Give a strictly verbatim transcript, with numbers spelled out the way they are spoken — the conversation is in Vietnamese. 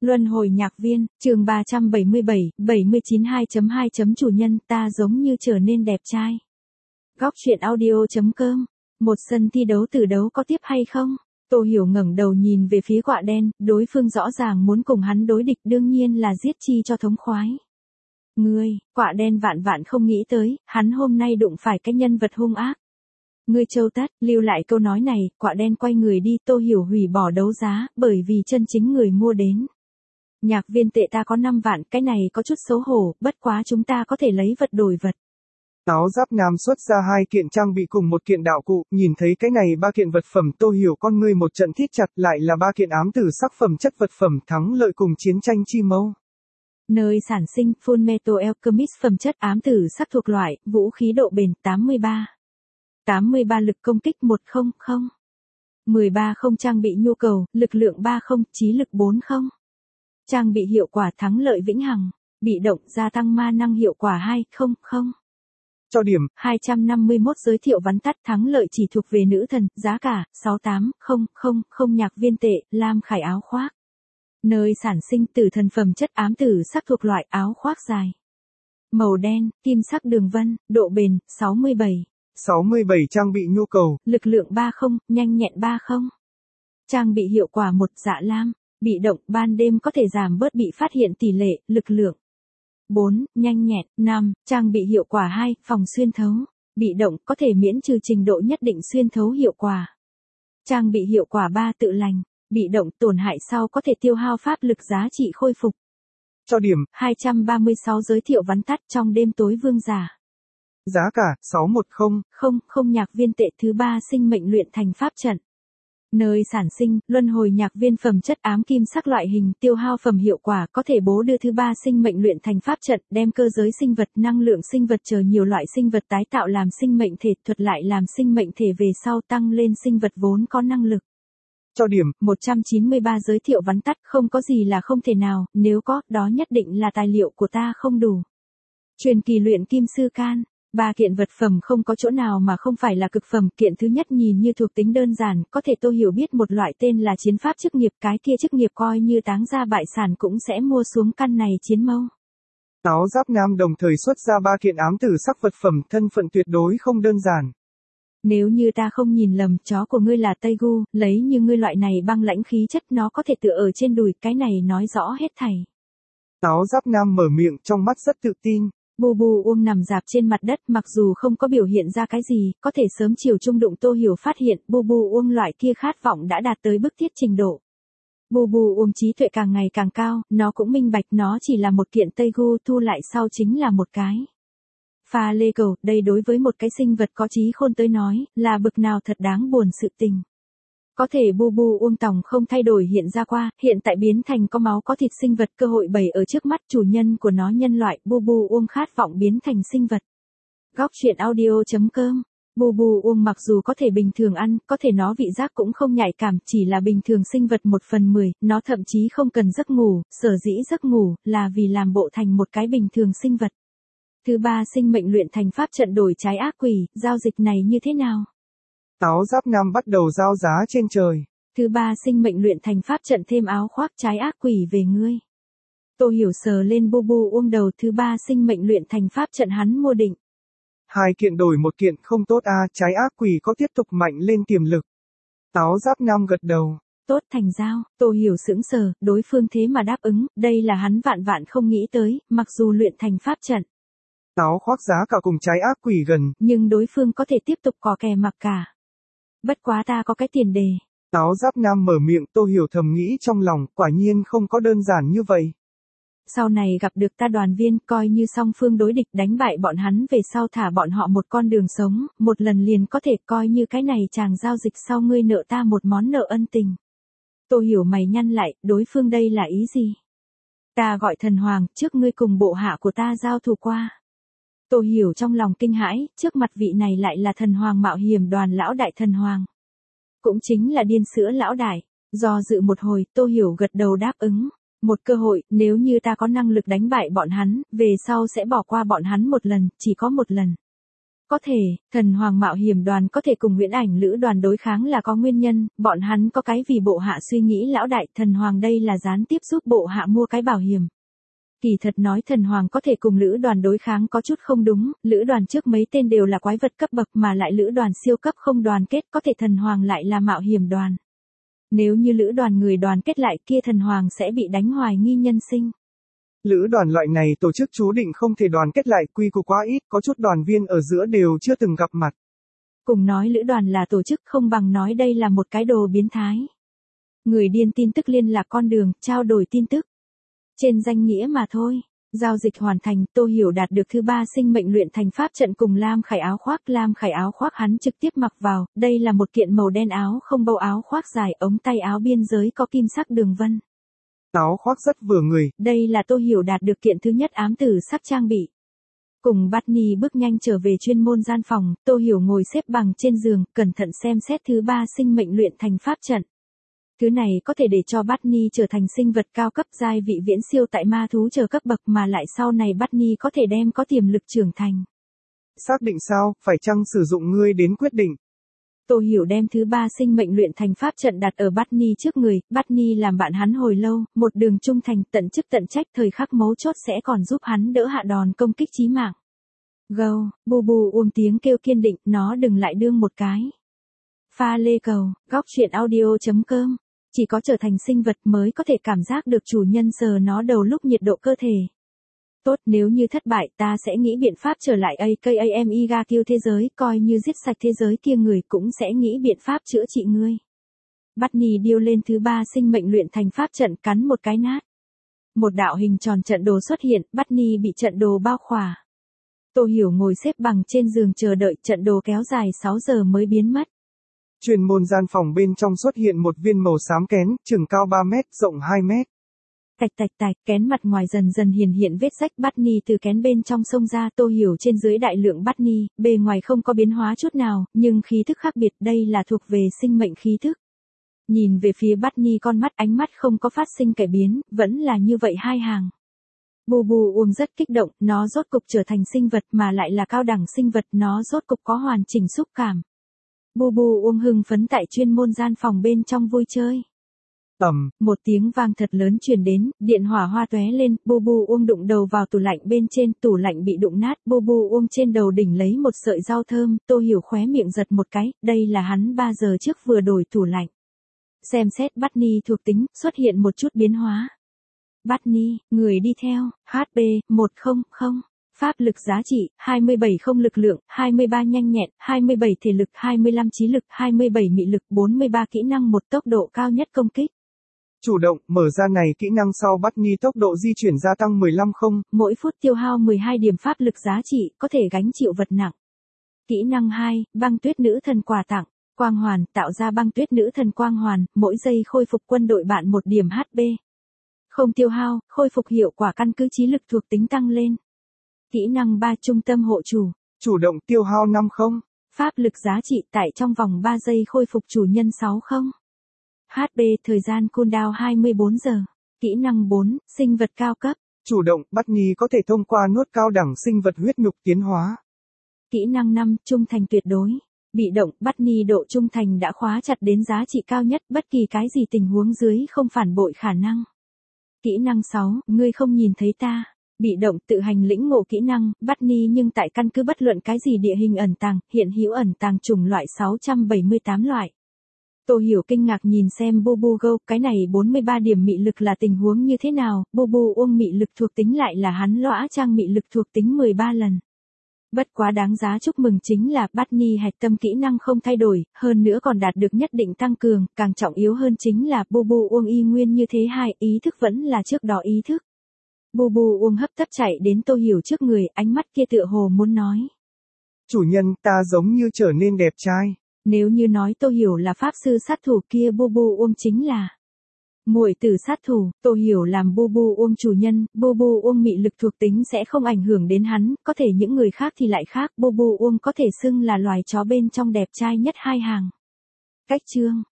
Luân hồi nhạc viên, chương ba trăm bảy mươi bảy, bảy mươi chín hai chấm hai. Chủ nhân, ta giống như trở nên đẹp trai. Góc truyện audio.com. Một sân thi đấu tử đấu có tiếp hay không? Tô Hiểu ngẩng đầu nhìn về phía quạ đen, đối phương rõ ràng muốn cùng hắn đối địch, đương nhiên là giết chi cho thống khoái. Ngươi, quạ đen vạn vạn không nghĩ tới, hắn hôm nay đụng phải cái nhân vật hung ác. Ngươi châu tất, lưu lại câu nói này, quạ đen quay người đi. Tô Hiểu hủy bỏ đấu giá, bởi vì chân chính người mua đến. Nhạc viên tệ ta có năm vạn, cái này có chút xấu hổ, bất quá chúng ta có thể lấy vật đổi vật. Áo giáp nam xuất ra hai kiện trang bị cùng một kiện đạo cụ, nhìn thấy cái này ba kiện vật phẩm, Tô Hiểu con ngươi một trận thít chặt, lại là ba kiện ám tử sắc phẩm chất vật phẩm thắng lợi cùng chiến tranh chi mâu. Nơi sản sinh, Full Metal Alchemist phẩm chất ám tử sắc thuộc loại, vũ khí độ bền tám mươi ba. tám mươi ba lực công kích một không không. mười ba không trang bị nhu cầu, lực lượng ba không, trí lực bốn không. Trang bị hiệu quả thắng lợi vĩnh hằng, bị động gia tăng ma năng hiệu quả hai không không. Cho điểm hai trăm năm mươi mốt giới thiệu vắn tắt thắng lợi chỉ thuộc về nữ thần, giá cả sáu tám không không không nhạc viên tệ, lam khải áo khoác. Nơi sản sinh tử thần phẩm chất ám tử sắc thuộc loại áo khoác dài. Màu đen, kim sắc đường vân, độ bền sáu mươi bảy. sáu mươi bảy trang bị nhu cầu, lực lượng ba không, nhanh nhẹn ba không. Trang bị hiệu quả một dạ lam, bị động ban đêm có thể giảm bớt bị phát hiện tỷ lệ, lực lượng bốn, nhanh nhẹn, năm, trang bị hiệu quả hai, phòng xuyên thấu, bị động có thể miễn trừ trình độ nhất định xuyên thấu hiệu quả. Trang bị hiệu quả ba, tự lành, bị động tổn hại sau có thể tiêu hao pháp lực giá trị khôi phục. Cho điểm hai trăm ba mươi sáu giới thiệu vắn tắt trong đêm tối vương giả. Giá cả sáu một không không không nhạc viên tệ thứ ba sinh mệnh luyện thành pháp trận. Nơi sản sinh, luân hồi nhạc viên phẩm chất ám kim sắc loại hình, tiêu hao phẩm hiệu quả có thể bố đưa thứ ba sinh mệnh luyện thành pháp trận, đem cơ giới sinh vật, năng lượng sinh vật chờ nhiều loại sinh vật tái tạo làm sinh mệnh thể, thuật lại làm sinh mệnh thể về sau tăng lên sinh vật vốn có năng lực. Cho điểm một trăm chín mươi ba giới thiệu vắn tắt, không có gì là không thể nào, nếu có, đó nhất định là tài liệu của ta không đủ. Truyền kỳ luyện kim sư can. Ba kiện vật phẩm không có chỗ nào mà không phải là cực phẩm. Kiện thứ nhất nhìn như thuộc tính đơn giản, có thể Tô Hiểu biết một loại tên là chiến pháp chức nghiệp, cái kia chức nghiệp coi như táng ra bại sản cũng sẽ mua xuống căn này chiến mâu. Áo giáp nam đồng thời xuất ra ba kiện ám tử sắc vật phẩm, thân phận tuyệt đối không đơn giản. Nếu như ta không nhìn lầm, chó của ngươi là Tây Gu, lấy như ngươi loại này băng lãnh khí chất nó có thể tựa ở trên đùi, cái này nói rõ hết thảy. Áo giáp nam mở miệng, trong mắt rất tự tin. Bu Bu Uông nằm dạp trên mặt đất, mặc dù không có biểu hiện ra cái gì, có thể sớm chiều trung đụng Tô Hiểu phát hiện, Bu Bu Uông loại kia khát vọng đã đạt tới bức thiết trình độ. Bu Bu Uông trí tuệ càng ngày càng cao, nó cũng minh bạch nó chỉ là một kiện Tây Gu, thu lại sau chính là một cái pha lê cầu, đây đối với một cái sinh vật có trí khôn tới nói, là bực nào thật đáng buồn sự tình. Có thể Bu Bu Uông tòng không thay đổi hiện ra qua, hiện tại biến thành có máu có thịt sinh vật, cơ hội bày ở trước mắt chủ nhân của nó nhân loại, Bu Bu Uông khát vọng biến thành sinh vật. Góc truyện audio.com. Bu Bu Uông mặc dù có thể bình thường ăn, có thể nó vị giác cũng không nhạy cảm, chỉ là bình thường sinh vật một phần mười, nó thậm chí không cần giấc ngủ, sở dĩ giấc ngủ, là vì làm bộ thành một cái bình thường sinh vật. Thứ ba sinh mệnh luyện thành pháp trận đổi trái ác quỷ, giao dịch này như thế nào? Áo giáp nam bắt đầu giao giá trên trời. Thứ ba sinh mệnh luyện thành pháp trận thêm áo khoác trái ác quỷ về ngươi. Tô Hiểu sờ lên Bu Bu Uông đầu, thứ ba sinh mệnh luyện thành pháp trận hắn mua định. Hai kiện đổi một kiện không tốt a, trái ác quỷ có tiếp tục mạnh lên tiềm lực. Áo giáp nam gật đầu. Tốt thành giao, Tô Hiểu sững sờ, đối phương thế mà đáp ứng, đây là hắn vạn vạn không nghĩ tới, mặc dù luyện thành pháp trận. Áo khoác giá cả cùng trái ác quỷ gần, nhưng đối phương có thể tiếp tục cò kè mặc cả. Bất quá ta có cái tiền đề. Áo giáp nam mở miệng, Tô Hiểu thầm nghĩ trong lòng, quả nhiên không có đơn giản như vậy. Sau này gặp được ta đoàn viên, coi như song phương đối địch, đánh bại bọn hắn về sau thả bọn họ một con đường sống, một lần liền có thể coi như cái này chàng giao dịch sau ngươi nợ ta một món nợ ân tình. Tô Hiểu mày nhăn lại, đối phương đây là ý gì? Ta gọi thần hoàng, trước ngươi cùng bộ hạ của ta giao thủ qua. Tô Hiểu trong lòng kinh hãi, trước mặt vị này lại là thần hoàng mạo hiểm đoàn lão đại thần hoàng. Cũng chính là điên sữa lão đại. Do dự một hồi, Tô Hiểu gật đầu đáp ứng. Một cơ hội, nếu như ta có năng lực đánh bại bọn hắn, về sau sẽ bỏ qua bọn hắn một lần, chỉ có một lần. Có thể, thần hoàng mạo hiểm đoàn có thể cùng huyễn ảnh lữ đoàn đối kháng là có nguyên nhân, bọn hắn có cái vì bộ hạ suy nghĩ lão đại thần hoàng đây là gián tiếp giúp bộ hạ mua cái bảo hiểm. Kỳ thật nói thần hoàng có thể cùng lữ đoàn đối kháng có chút không đúng, lữ đoàn trước mấy tên đều là quái vật cấp bậc mà lại lữ đoàn siêu cấp không đoàn kết có thể thần hoàng lại là mạo hiểm đoàn. Nếu như lữ đoàn người đoàn kết lại kia thần hoàng sẽ bị đánh hoài nghi nhân sinh. Lữ đoàn loại này tổ chức chú định không thể đoàn kết lại, quy củ quá ít, có chút đoàn viên ở giữa đều chưa từng gặp mặt. Cùng nói lữ đoàn là tổ chức không bằng nói đây là một cái đồ biến thái. Người điên tin tức liên lạc con đường, trao đổi tin tức. Trên danh nghĩa mà thôi. Giao dịch hoàn thành, Tô Hiểu đạt được thứ ba sinh mệnh luyện thành pháp trận cùng lam khải áo khoác. Lam khải áo khoác hắn trực tiếp mặc vào, đây là một kiện màu đen áo không bâu áo khoác dài, ống tay áo biên giới có kim sắc đường vân. Áo khoác rất vừa người. Đây là Tô Hiểu đạt được kiện thứ nhất ám tử sắc trang bị. Cùng Barney bước nhanh trở về chuyên môn gian phòng, Tô Hiểu ngồi xếp bằng trên giường, cẩn thận xem xét thứ ba sinh mệnh luyện thành pháp trận. Thứ này có thể để cho Barney trở thành sinh vật cao cấp giai vị viễn siêu tại ma thú chờ cấp bậc mà lại sau này Barney có thể đem có tiềm lực trưởng thành. Xác định sao, phải chăng sử dụng ngươi đến quyết định. Tô Hiểu đem thứ ba sinh mệnh luyện thành pháp trận đặt ở Barney trước người, Barney làm bạn hắn hồi lâu, một đường trung thành tận chức tận trách thời khắc mấu chốt sẽ còn giúp hắn đỡ hạ đòn công kích chí mạng. Gâu, bu bu uông tiếng kêu kiên định, nó đừng lại đương một cái. Pha lê cầu, góc truyện audio chấm com. Chỉ có trở thành sinh vật mới có thể cảm giác được chủ nhân sờ nó đầu lúc nhiệt độ cơ thể. Tốt, nếu như thất bại ta sẽ nghĩ biện pháp trở lại a ca em i ga kêu thế giới, coi như giết sạch thế giới kia người cũng sẽ nghĩ biện pháp chữa trị ngươi. Barney điêu lên thứ ba sinh mệnh luyện thành pháp trận cắn một cái nát. Một đạo hình tròn trận đồ xuất hiện, Barney bị trận đồ bao khỏa. Tô Hiểu ngồi xếp bằng trên giường chờ đợi trận đồ kéo dài sáu giờ mới biến mất. Chuyên môn gian phòng bên trong xuất hiện một viên màu xám kén, chừng cao ba mét, rộng hai mét. Tạch tạch tạch, kén mặt ngoài dần dần hiện hiện vết rách. Barney từ kén bên trong xông ra. Tô Hiểu trên dưới đại lượng Barney, bề ngoài không có biến hóa chút nào, nhưng khí thức khác biệt, đây là thuộc về sinh mệnh khí thức. Nhìn về phía Barney con mắt ánh mắt không có phát sinh cải biến, vẫn là như vậy hai hàng. Bu bu uông rất kích động, nó rốt cục trở thành sinh vật mà lại là cao đẳng sinh vật, nó rốt cục có hoàn chỉnh xúc cảm. Bu bu uông hưng phấn tại chuyên môn gian phòng bên trong vui chơi. Ầm, một tiếng vang thật lớn truyền đến, điện hỏa hoa tóe lên, bu bu uông đụng đầu vào tủ lạnh bên trên, tủ lạnh bị đụng nát, bu bu uông trên đầu đỉnh lấy một sợi rau thơm, Tô Hiểu khóe miệng giật một cái, đây là hắn ba giờ trước vừa đổi tủ lạnh. Xem xét Barney thuộc tính, xuất hiện một chút biến hóa. Barney, người đi theo, hát pê, một không không. Pháp lực giá trị, hai mươi bảy không lực lượng, hai mươi ba nhanh nhẹn, hai mươi bảy thể lực, hai mươi lăm trí lực, hai mươi bảy mị lực, bốn mươi ba kỹ năng một tốc độ cao nhất công kích. Chủ động, mở ra này kỹ năng sau Barney tốc độ di chuyển gia tăng mười lăm không. Mỗi phút tiêu hao mười hai điểm pháp lực giá trị, có thể gánh chịu vật nặng. Kỹ năng hai, băng tuyết nữ thần quà tặng. Quang hoàn, tạo ra băng tuyết nữ thần quang hoàn, mỗi giây khôi phục quân đội bạn một điểm hát pê. Không tiêu hao, khôi phục hiệu quả căn cứ trí lực thuộc tính tăng lên. Kỹ năng ba trung tâm hộ chủ. Chủ động tiêu hao năm không. Pháp lực giá trị tại trong vòng ba giây khôi phục chủ nhân sáu không. hát pê thời gian cooldown hai mươi bốn giờ. Kỹ năng bốn, sinh vật cao cấp. Chủ động, Barney có thể thông qua nuốt cao đẳng sinh vật huyết nhục tiến hóa. Kỹ năng năm, trung thành tuyệt đối. Bị động, Barney độ trung thành đã khóa chặt đến giá trị cao nhất, bất kỳ cái gì tình huống dưới không phản bội khả năng. Kỹ năng sáu, ngươi không nhìn thấy ta. Bị động, tự hành lĩnh ngộ kỹ năng, Barney nhưng tại căn cứ bất luận cái gì địa hình ẩn tàng, hiện hữu ẩn tàng chủng loại sáu trăm bảy mươi tám loại. Tô Hiểu kinh ngạc nhìn xem Bu Bu Go, cái này bốn mươi ba điểm mị lực là tình huống như thế nào, Bu Bu uông mị lực thuộc tính lại là hắn lõa trang mị lực thuộc tính mười ba lần. Bất quá đáng giá chúc mừng chính là Barney hạch tâm kỹ năng không thay đổi, hơn nữa còn đạt được nhất định tăng cường, càng trọng yếu hơn chính là Bu Bu uông y nguyên như thế hai, ý thức vẫn là trước đó ý thức. Bu Bu uông hấp tấp chạy đến Tô Hiểu trước người, ánh mắt kia tựa hồ muốn nói. Chủ nhân, ta giống như trở nên đẹp trai. Nếu như nói Tô Hiểu là pháp sư sát thủ kia Bu Bu uông chính là muội tử sát thủ. Tô Hiểu làm Bu Bu uông chủ nhân, Bu Bu uông mị lực thuộc tính sẽ không ảnh hưởng đến hắn, có thể những người khác thì lại khác, Bu Bu uông có thể xưng là loài chó bên trong đẹp trai nhất hai hàng. Cách chương